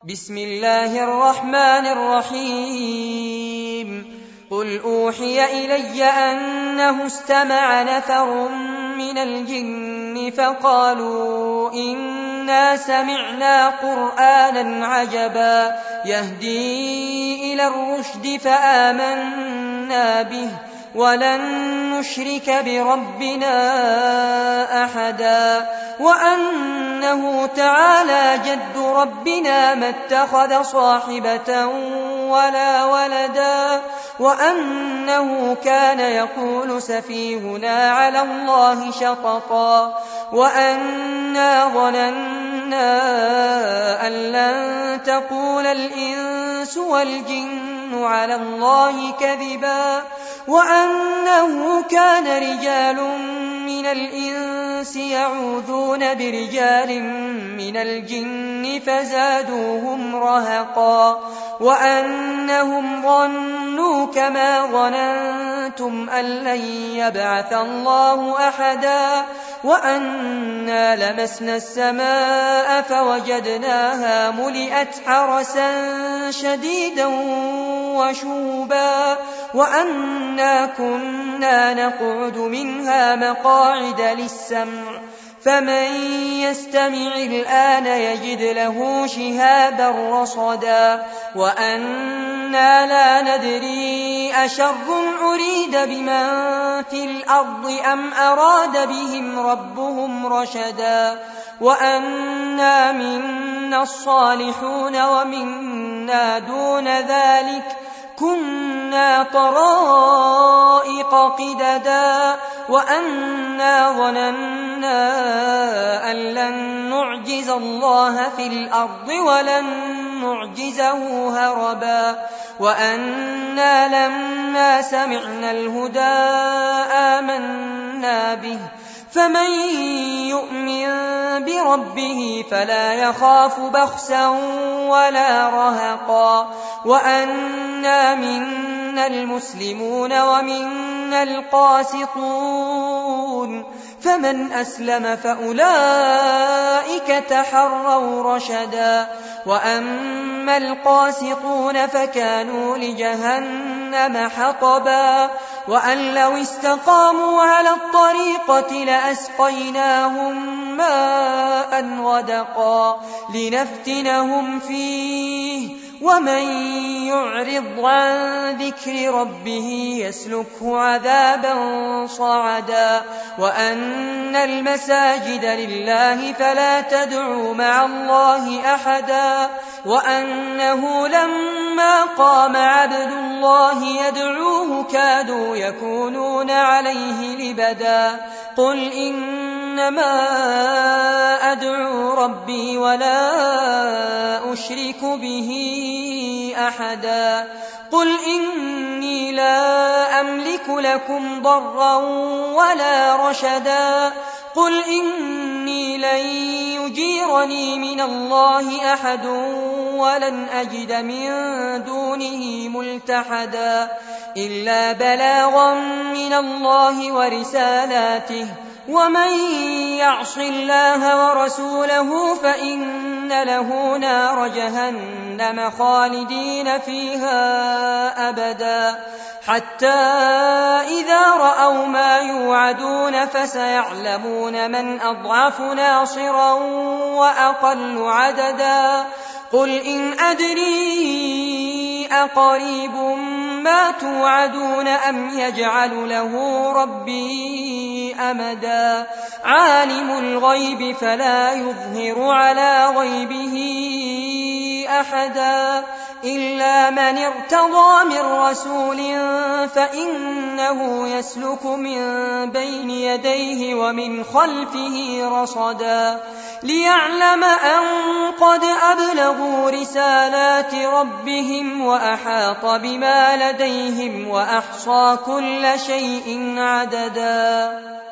بسم الله الرحمن الرحيم قل أوحي إلي أنه استمع نفر من الجن فقالوا إنا سمعنا قرآنا عجبا يهدي إلى الرشد فآمنا به ولن نشرك بربنا أحدا وأنه تعالى جد ربنا ما اتخذ صاحبة ولا ولدا وأنه كان يقول سفيهنا على الله شططا وأنا ظننا أن لن تقول الإنس والجن على الله كذبا وأنه كان رجال من الإنس يعوذون برجال من الجن فزادوهم رهقا وأنهم ظنوا كما ظننتم أن لن يبعث الله أحدا وأنا لمسنا السماء فوجدناها ملئت حرسا شديدا وشوبا وأنا كنا نقعد منها مقاعد للسمع فمن يستمع الآن يجد له شهابا رصدا وأنا لا ندري أشر أريد بمن في الأرض أم أراد بهم ربهم رشدا وأنا منا الصالحون ومنا دون ذلك كنا طرائق قددا وأنا ظننا أن لن نعجز الله في الأرض ولن نعجزه هربا وأنا لما سمعنا الهدى آمنا به فمن يؤمن بربه فلا يخاف بخسا ولا رهقا وأنا منا المسلمون ومنا القاسطون فمن أسلم فأولئك تحروا رشدا وأما القاسطون فكانوا لجهنم حطبا وأن لو استقاموا على الطريقة لأسقيناهم ماء غدقا لنفتنهم فيه ومن يعرض عن ذكر ربه يسلكه عذابا صعدا وأن المساجد لله فلا تدعوا مع الله أحدا وأنه لما قام عبد الله يدعوه كادوا يكونون عليه لبدا قل إنما أدعو ربي ولا أشرك به أحدا قل إني لا أملك لكم ضرا ولا رشدا قل إني لن يجيرني من الله أحد ولن أجد من دونه ملتحدا إلا بلاغا من الله ورسالاته ومن يعص الله ورسوله فإن له نار جهنم خالدين فيها أبدا حتى إذا رأوا ما يوعدون فسيعلمون من أضعف ناصرا وأقل عددا قل إن أدري أقريب ما توعدون أم يجعل له ربي أمدا عالم الغيب فلا يظهر على غيبه أحدا إلا من ارتضى من رسول فإنه يسلك من بين يديه ومن خلفه رصدا ليعلم أن قد أبلغوا رسالات ربهم وأحاط بما لديهم وأحصى كل شيء عددا